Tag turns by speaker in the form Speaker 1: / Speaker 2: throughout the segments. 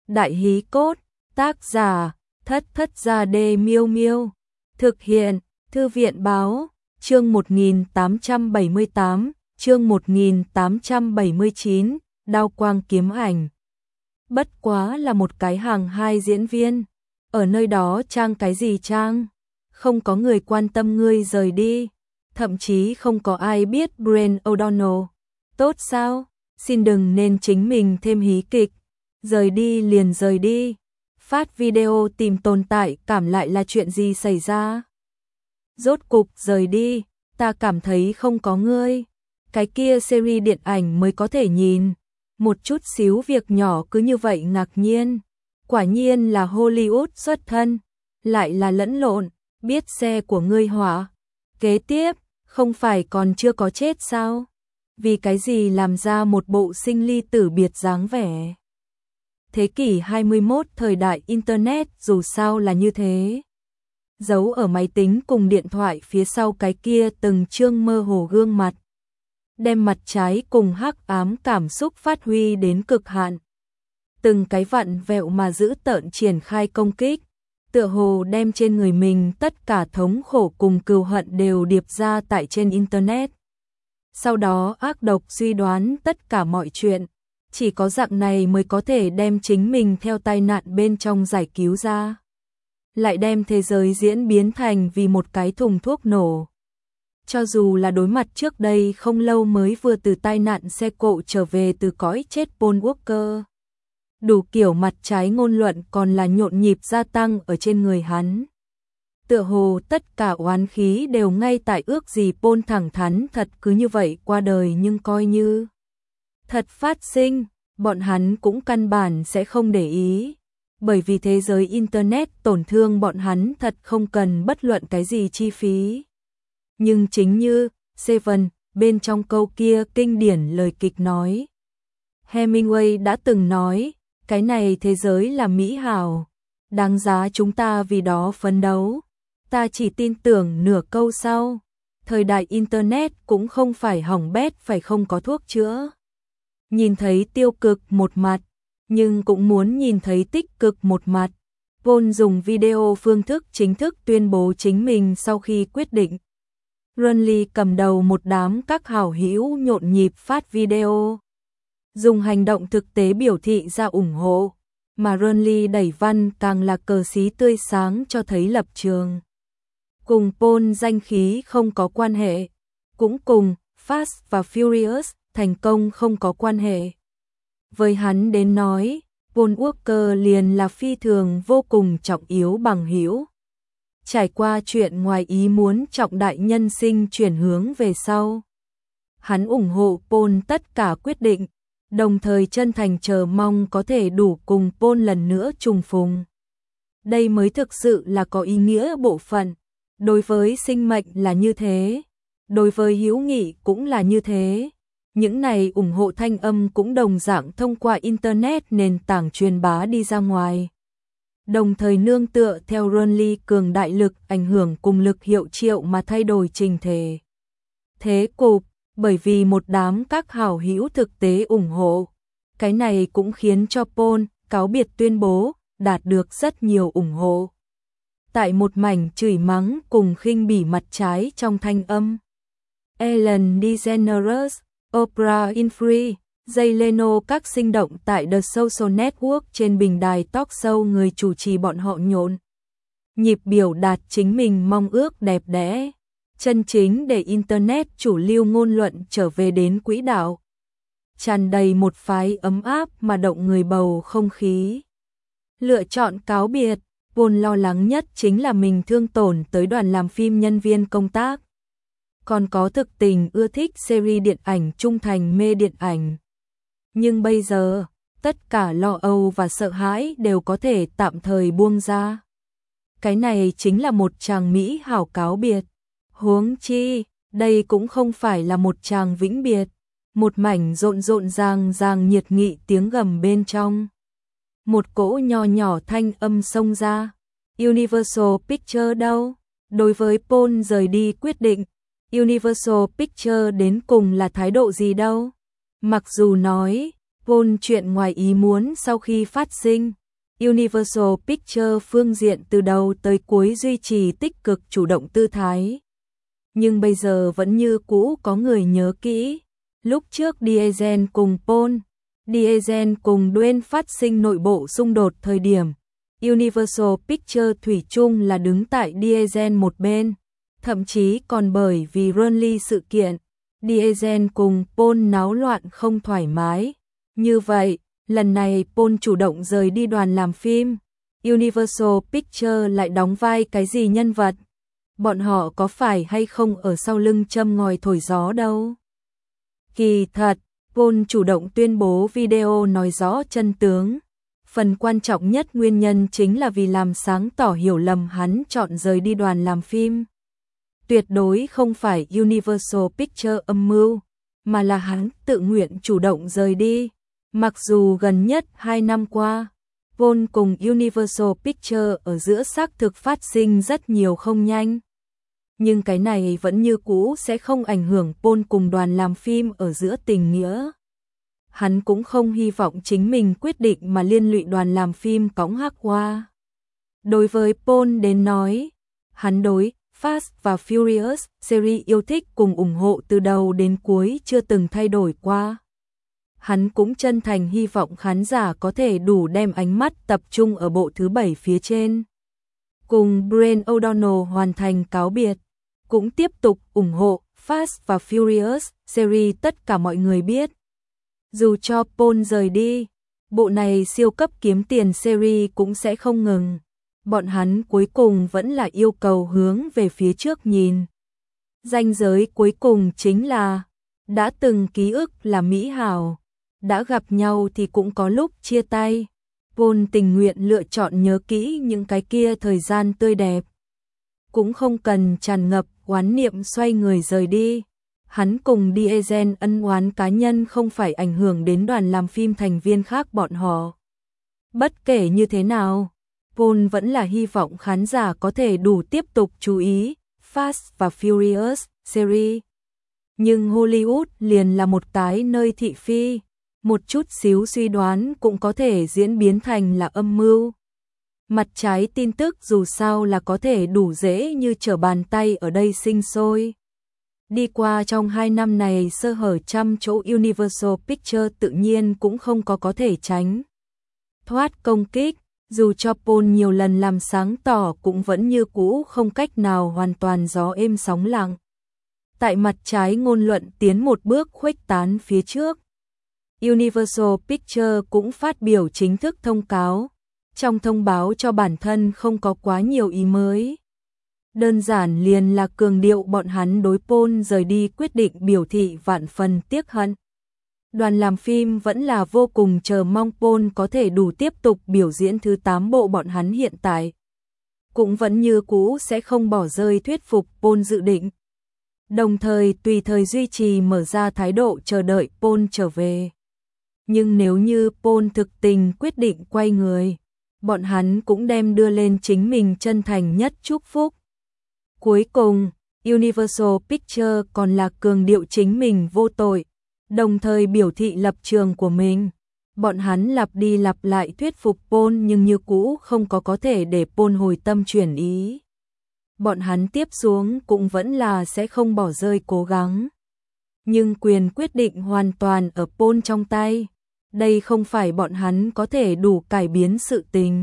Speaker 1: Đại hí cốt, tác giả, Thất Thất Gia Đê Miêu Miêu. Thực hiện, Thư viện báo, chương 1878, chương 1879, đao quang kiếm ảnh. Bất quá là một cái hàng hai diễn viên. Ở nơi đó trang cái gì trang? Không có người quan tâm ngươi rời đi. Thậm chí không có ai biết Brent O'Donnell. Tốt sao? Xin đừng nên chính mình thêm hí kịch. Rời đi liền rời đi. Phát video tìm tồn tại cảm lại là chuyện gì xảy ra? Rốt cục rời đi, ta cảm thấy không có ngươi. Cái kia series điện ảnh mới có thể nhìn. Một chút xíu việc nhỏ cứ như vậy ngạc nhiên. Quả nhiên là Hollywood xuất thân. Lại là lẫn lộn, biết xe của ngươi hỏa. Kế tiếp, không phải còn chưa có chết sao? Vì cái gì làm ra một bộ sinh ly tử biệt dáng vẻ? Thế kỷ 21 thời đại Internet dù sao là như thế. Giấu ở máy tính cùng điện thoại phía sau cái kia từng chương mơ hồ gương mặt. Đem mặt trái cùng hắc ám cảm xúc phát huy đến cực hạn. Từng cái vặn vẹo mà giữ tợn triển khai công kích. Tựa hồ đem trên người mình tất cả thống khổ cùng cừu hận đều điệp ra tại trên Internet. Sau đó ác độc suy đoán tất cả mọi chuyện. Chỉ có dạng này mới có thể đem chính mình theo tai nạn bên trong giải cứu ra. Lại đem thế giới diễn biến thành vì một cái thùng thuốc nổ. Cho dù là đối mặt trước đây không lâu mới vừa từ tai nạn xe cộ trở về từ cõi chết Paul Walker. Đủ kiểu mặt trái ngôn luận còn là nhộn nhịp gia tăng ở trên người hắn. Tựa hồ tất cả oán khí đều ngay tại ước gì Paul thẳng thắn thật cứ như vậy qua đời, nhưng coi như thật phát sinh, bọn hắn cũng căn bản sẽ không để ý. Bởi vì thế giới Internet tổn thương bọn hắn thật không cần bất luận cái gì chi phí. Nhưng chính như Seven bên trong câu kia kinh điển lời kịch nói. Hemingway đã từng nói, cái này thế giới là mỹ hảo, đáng giá chúng ta vì đó phấn đấu. Ta chỉ tin tưởng nửa câu sau. Thời đại Internet cũng không phải hỏng bét phải không có thuốc chữa. Nhìn thấy tiêu cực một mặt, nhưng cũng muốn nhìn thấy tích cực một mặt. Paul dùng video phương thức chính thức tuyên bố chính mình sau khi quyết định. Runley cầm đầu một đám các hảo hữu nhộn nhịp phát video. Dùng hành động thực tế biểu thị ra ủng hộ, mà Runley đẩy văn càng là cờ xí tươi sáng cho thấy lập trường. Cùng Paul danh khí không có quan hệ, cũng cùng Fast và Furious thành công không có quan hệ. Với hắn đến nói, Paul Walker liền là phi thường vô cùng trọng yếu bằng hữu. Trải qua chuyện ngoài ý muốn trọng đại nhân sinh chuyển hướng về sau. Hắn ủng hộ Paul tất cả quyết định, đồng thời chân thành chờ mong có thể đủ cùng Paul lần nữa trùng phùng. Đây mới thực sự là có ý nghĩa bộ phận. Đối với sinh mệnh là như thế, đối với hữu nghị cũng là như thế. Những này ủng hộ thanh âm cũng đồng dạng thông qua Internet nền tảng truyền bá đi ra ngoài. Đồng thời nương tựa theo Runley cường đại lực ảnh hưởng cùng lực hiệu triệu mà thay đổi trình thể. Thế cục, bởi vì một đám các hảo hữu thực tế ủng hộ. Cái này cũng khiến cho Paul cáo biệt tuyên bố đạt được rất nhiều ủng hộ. Tại một mảnh chửi mắng cùng khinh bỉ mặt trái trong thanh âm. Ellen DeGeneres, Oprah Winfrey, Jay Leno các sinh động tại The Social Network trên bình đài talk show người chủ trì bọn họ nhộn nhịp biểu đạt chính mình mong ước đẹp đẽ, chân chính để Internet chủ lưu ngôn luận trở về đến quỹ đạo. Tràn đầy một phái ấm áp mà động người bầu không khí. Lựa chọn cáo biệt, Paul lo lắng nhất chính là mình thương tổn tới đoàn làm phim nhân viên công tác. Còn có thực tình ưa thích series điện ảnh trung thành mê điện ảnh. Nhưng bây giờ, tất cả lo âu và sợ hãi đều có thể tạm thời buông ra. Cái này chính là một tràng mỹ hảo cáo biệt. Huống chi, đây cũng không phải là một tràng vĩnh biệt. Một mảnh rộn rộn ràng ràng nhiệt nghị tiếng gầm bên trong. Một cỗ nhỏ nhỏ thanh âm xông ra. Universal Pictures đâu? Đối với Paul rời đi quyết định, Universal Pictures đến cùng là thái độ gì đâu? Mặc dù nói, Paul chuyện ngoài ý muốn sau khi phát sinh, Universal Pictures phương diện từ đầu tới cuối duy trì tích cực chủ động tư thái. Nhưng bây giờ vẫn như cũ có người nhớ kỹ. Lúc trước Diesel cùng Paul, Diesel cùng Dwayne phát sinh nội bộ xung đột thời điểm. Universal Pictures thủy chung là đứng tại Diesel một bên. Thậm chí còn bởi vì Burnley sự kiện, Diesel cùng Paul náo loạn không thoải mái. Như vậy, lần này Paul chủ động rời đi đoàn làm phim. Universal Pictures lại đóng vai cái gì nhân vật? Bọn họ có phải hay không ở sau lưng châm ngòi thổi gió đâu? Kỳ thật, Paul chủ động tuyên bố video nói rõ chân tướng. Phần quan trọng nhất nguyên nhân chính là vì làm sáng tỏ hiểu lầm hắn chọn rời đi đoàn làm phim. Tuyệt đối không phải Universal Pictures âm mưu, mà là hắn tự nguyện chủ động rời đi. Mặc dù gần nhất 2 năm qua, Paul cùng Universal Pictures ở giữa xác thực phát sinh rất nhiều không nhanh. Nhưng cái này vẫn như cũ sẽ không ảnh hưởng Paul cùng đoàn làm phim ở giữa tình nghĩa. Hắn cũng không hy vọng chính mình quyết định mà liên lụy đoàn làm phim cõng hắc hoa. Đối với Paul đến nói, hắn đối Fast và Furious series yêu thích cùng ủng hộ từ đầu đến cuối chưa từng thay đổi qua. Hắn cũng chân thành hy vọng khán giả có thể đủ đem ánh mắt tập trung ở bộ thứ 7 phía trên. Cùng Brian O'Donnell hoàn thành cáo biệt, cũng tiếp tục ủng hộ Fast và Furious series tất cả mọi người biết. Dù cho Paul rời đi, bộ này siêu cấp kiếm tiền series cũng sẽ không ngừng. Bọn hắn cuối cùng vẫn là yêu cầu hướng về phía trước nhìn. Ranh giới cuối cùng chính là đã từng ký ức là mỹ hảo, đã gặp nhau thì cũng có lúc chia tay. Paul tình nguyện lựa chọn nhớ kỹ những cái kia thời gian tươi đẹp, cũng không cần tràn ngập oán niệm xoay người rời đi. Hắn cùng Diesel ân oán cá nhân không phải ảnh hưởng đến đoàn làm phim thành viên khác bọn họ. Bất kể như thế nào, Paul vẫn là hy vọng khán giả có thể đủ tiếp tục chú ý Fast và Furious series. Nhưng Hollywood liền là một cái nơi thị phi, một chút xíu suy đoán cũng có thể diễn biến thành là âm mưu. Mặt trái tin tức dù sao là có thể đủ dễ như trở bàn tay ở đây sinh sôi. Đi qua trong 2 năm này sơ hở trăm chỗ, Universal Pictures tự nhiên cũng không có thể tránh thoát công kích. Dù cho Paul nhiều lần làm sáng tỏ cũng vẫn như cũ không cách nào hoàn toàn gió êm sóng lặng. Tại mặt trái ngôn luận tiến một bước khuếch tán phía trước, Universal Pictures cũng phát biểu chính thức thông cáo. Trong thông báo cho bản thân không có quá nhiều ý mới. Đơn giản liền là cường điệu bọn hắn đối Paul rời đi quyết định biểu thị vạn phần tiếc hận. Đoàn làm phim vẫn là vô cùng chờ mong Paul có thể đủ tiếp tục biểu diễn thứ 8 bộ bọn hắn hiện tại. Cũng vẫn như cũ sẽ không bỏ rơi thuyết phục Paul dự định. Đồng thời tùy thời duy trì mở ra thái độ chờ đợi Paul trở về. Nhưng nếu như Paul thực tình quyết định quay người, bọn hắn cũng đem đưa lên chính mình chân thành nhất chúc phúc. Cuối cùng, Universal Pictures còn là cường điệu chính mình vô tội, đồng thời biểu thị lập trường của mình. Bọn hắn lặp đi lặp lại thuyết phục Paul nhưng như cũ không có thể để Paul hồi tâm chuyển ý. Bọn hắn tiếp xuống cũng vẫn là sẽ không bỏ rơi cố gắng. Nhưng quyền quyết định hoàn toàn ở Paul trong tay. Đây không phải bọn hắn có thể đủ cải biến sự tình.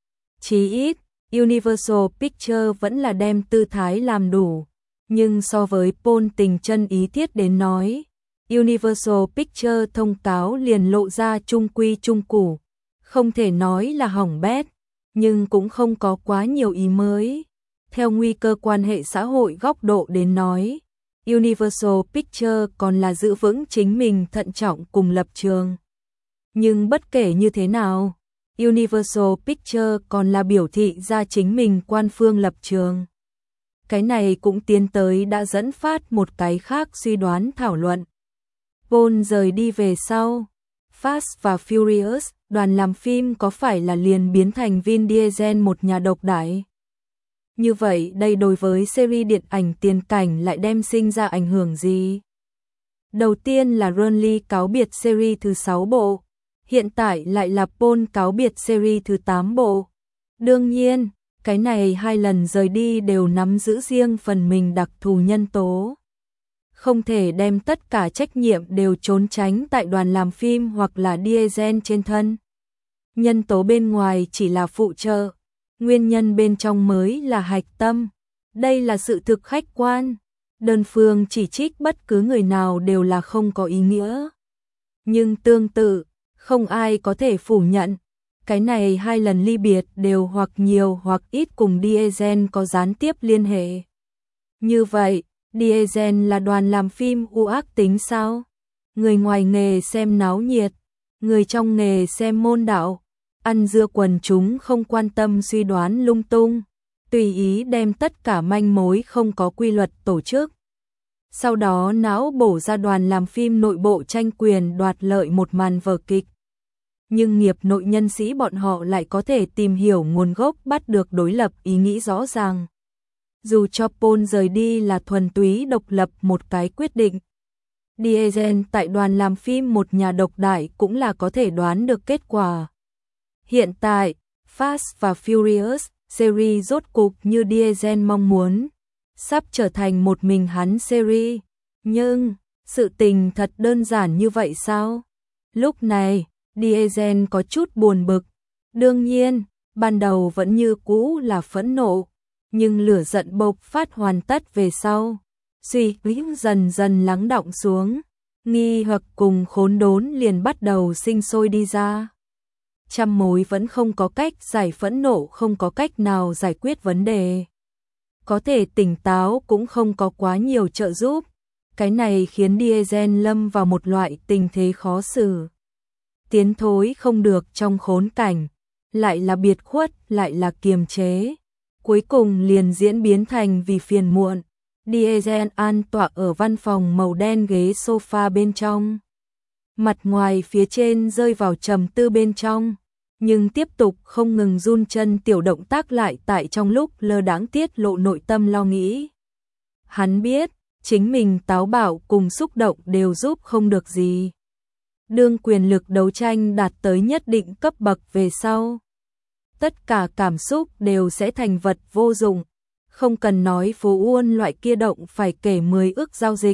Speaker 1: Chí ít, Universal Pictures vẫn là đem tư thái làm đủ. Nhưng so với Paul tình chân ý thiết đến nói, Universal Pictures thông cáo liền lộ ra trung quy trung củ. Không thể nói là hỏng bét, nhưng cũng không có quá nhiều ý mới. Theo nguy cơ quan hệ xã hội góc độ đến nói, Universal Pictures còn là giữ vững chính mình thận trọng cùng lập trường. Nhưng bất kể như thế nào, Universal Pictures còn là biểu thị ra chính mình quan phương lập trường. Cái này cũng tiến tới đã dẫn phát một cái khác suy đoán thảo luận. Paul rời đi về sau, Fast và Furious, đoàn làm phim có phải là liền biến thành Vin Diesel một nhà độc đại? Như vậy đây đối với series điện ảnh tiền cảnh lại đem sinh ra ảnh hưởng gì? Đầu tiên là Burnley cáo biệt series thứ 6 bộ. hiện tại lại là Paul cáo biệt series thứ 8 bộ. Đương nhiên, cái này 2 lần rời đi đều nắm giữ riêng phần mình đặc thù nhân tố. Không thể đem tất cả trách nhiệm đều trốn tránh tại đoàn làm phim hoặc là Diesel trên thân. Nhân tố bên ngoài chỉ là phụ trợ, nguyên nhân bên trong mới là hạch tâm. Đây là sự thực khách quan. Đơn phương chỉ trích bất cứ người nào đều là không có ý nghĩa. Nhưng tương tự, không ai có thể phủ nhận. Cái này 2 lần ly biệt đều hoặc nhiều hoặc ít cùng Diesel có gián tiếp liên hệ. Như vậy, Diesel là đoàn làm phim u ác tính sao? Người ngoài nghề xem náo nhiệt, người trong nghề xem môn đạo, ăn dưa quần chúng không quan tâm suy đoán lung tung, tùy ý đem tất cả manh mối không có quy luật tổ chức. Sau đó não bổ ra đoàn làm phim nội bộ tranh quyền đoạt lợi một màn vở kịch. Nhưng nghiệp nội nhân sĩ bọn họ lại có thể tìm hiểu nguồn gốc, bắt được đối lập ý nghĩ rõ ràng. Dù cho Paul rời đi là thuần túy độc lập một cái quyết định, Diesel tại đoàn làm phim một nhà độc đại cũng là có thể đoán được kết quả. Hiện tại, Fast và Furious series rốt cục như Diesel mong muốn, sắp trở thành một mình hắn series. Nhưng, sự tình thật đơn giản như vậy sao? Lúc này, Diesel có chút buồn bực. Đương nhiên, ban đầu vẫn như cũ là phẫn nộ, nhưng lửa giận bộc phát hoàn tất về sau, suy nghĩ dần dần lắng đọng xuống, nghi hoặc cùng khốn đốn liền bắt đầu sinh sôi đi ra. Trăm mối vẫn không có cách giải phẫn nộ, không có cách nào giải quyết vấn đề. Có thể tỉnh táo cũng không có quá nhiều trợ giúp. Cái này khiến Diesel lâm vào một loại tình thế khó xử. Tiến thối không được trong khốn cảnh, lại là biệt khuất, lại là kiềm chế. Cuối cùng liền diễn biến thành vì phiền muộn. Diesel an tọa ở văn phòng màu đen ghế sofa bên trong. Mặt ngoài phía trên rơi vào trầm tư bên trong, nhưng tiếp tục không ngừng run chân tiểu động tác lại tại trong lúc lơ đãng tiết lộ nội tâm lo nghĩ. Hắn biết, chính mình táo bạo cùng xúc động đều giúp không được gì. Đương quyền lực đấu tranh đạt tới nhất định cấp bậc về sau, tất cả cảm xúc đều sẽ thành vật vô dụng. Không cần nói phố Uôn loại kia động phải kể 10 ước giao dịch.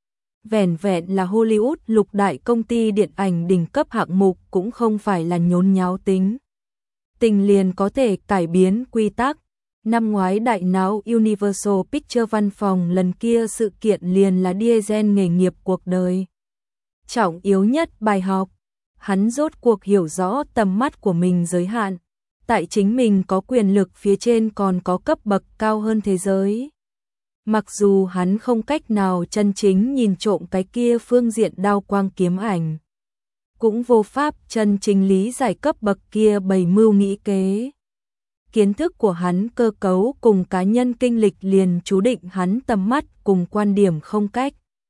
Speaker 1: Vẻn vẹn là Hollywood lục đại công ty điện ảnh đỉnh cấp hạng mục cũng không phải là nhốn nháo tính. Tình liền có thể cải biến quy tắc. Năm ngoái đại náo Universal Pictures văn phòng lần kia sự kiện liền là Diesel nghề nghiệp cuộc đời. Trọng yếu nhất bài học, hắn rốt cuộc hiểu rõ tầm mắt của mình giới hạn. Tại chính mình có quyền lực phía trên còn có cấp bậc cao hơn thế giới. Mặc dù hắn không cách nào chân chính nhìn trộm cái kia phương diện đao quang kiếm ảnh, cũng vô pháp chân chính lý giải cấp bậc kia bày mưu nghĩ kế. Kiến thức của hắn cơ cấu cùng cá nhân kinh lịch liền chú định hắn tầm mắt cùng quan điểm không cách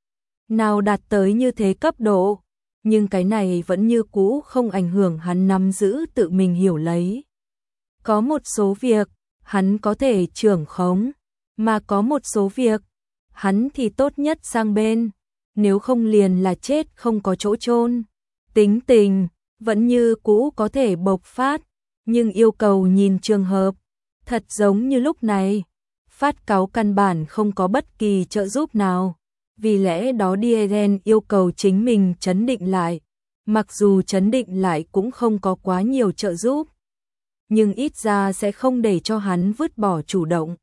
Speaker 1: nào đạt tới như thế cấp độ, nhưng cái này vẫn như cũ không ảnh hưởng hắn nắm giữ tự mình hiểu lấy. Có một số việc, hắn có thể trưởng khống, mà có một số việc, hắn thì tốt nhất sang bên, nếu không liền là chết không có chỗ chôn. Tính tình, vẫn như cũ có thể bộc phát, nhưng yêu cầu nhìn trường hợp, thật giống như lúc này, phát cáu căn bản không có bất kỳ trợ giúp nào. Vì lẽ đó Diesel yêu cầu chính mình trấn định lại, mặc dù trấn định lại cũng không có quá nhiều trợ giúp, nhưng ít ra sẽ không để cho hắn vứt bỏ chủ động.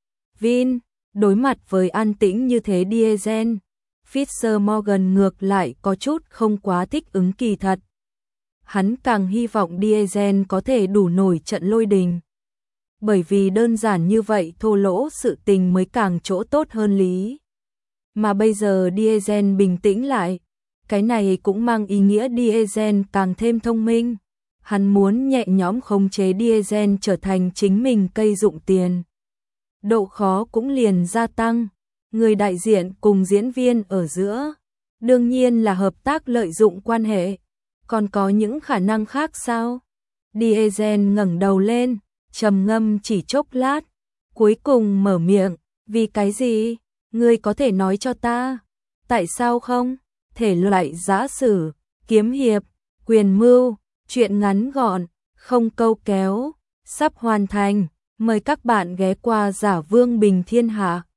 Speaker 1: Vin, đối mặt với an tĩnh như thế Diesel, Fisher Morgan ngược lại có chút không quá thích ứng kỳ thật. Hắn càng hy vọng Diesel có thể đủ nổi trận lôi đình. Bởi vì đơn giản như vậy thô lỗ sự tình mới càng chỗ tốt hơn lý. Mà bây giờ Diesel bình tĩnh lại, cái này cũng mang ý nghĩa Diesel càng thêm thông minh. Hắn muốn nhẹ nhõm khống chế Diesel trở thành chính mình cây dụng tiền. Độ khó cũng liền gia tăng, người đại diện cùng diễn viên ở giữa, đương nhiên là hợp tác lợi dụng quan hệ, còn có những khả năng khác sao? Diesel ngẩng đầu lên, trầm ngâm chỉ chốc lát, cuối cùng mở miệng, vì cái gì? Ngươi có thể nói cho ta, tại sao không? Thể loại giã sử, kiếm hiệp, Quyền mưu, chuyện ngắn gọn, không câu kéo, sắp hoàn thành. Mời các bạn ghé qua Giả Vương Bình Thiên Hạ.